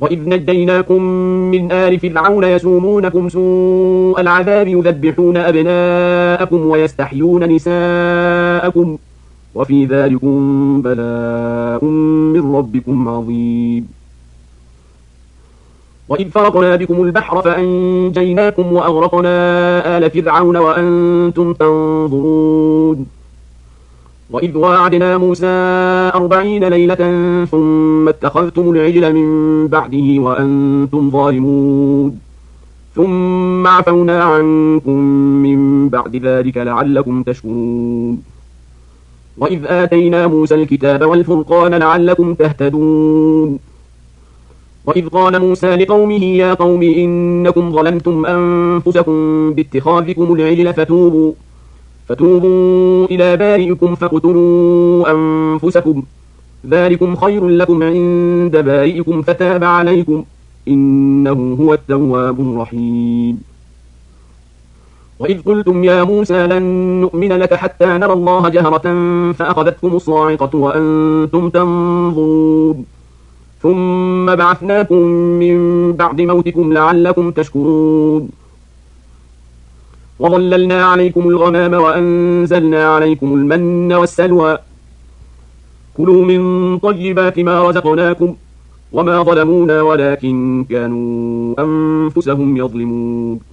وإذ نجيناكم من آل فرعون يسومونكم سوء العذاب يذبحون أبناءكم ويستحيون نساءكم وفي ذلكم بلاء من ربكم عظيم. وإذ فرقنا بكم البحر فأنجيناكم وأغرقنا آل فرعون وأنتم تنظرون. وإذ واعدنا موسى 40 ليلة ثم اتخذتم العجل من بعده وأنتم ظالمون ثم عفونا عنكم من بعد ذلك لعلكم تشكرون. وإذ آتينا موسى الكتاب والفرقان لعلكم تهتدون. وإذ قال موسى لقومه يا قوم إنكم ظلمتم أنفسكم باتخاذكم العجل فتوبوا إلى بارئكم فاقتلوا أنفسكم ذلكم خير لكم عند بارئكم فتاب عليكم إنه هو التواب الرحيم. وإذ قلتم يا موسى لن نؤمن لك حتى نرى الله جهرة فأخذتكم الصاعقة وأنتم تنظرون ثم بعثناكم من بعد موتكم لعلكم تشكرون. وظللنا عليكم الغمام وأنزلنا عليكم المن والسلوى كلوا من طيبات ما رزقناكم وما ظلمونا ولكن كانوا أنفسهم يظلمون.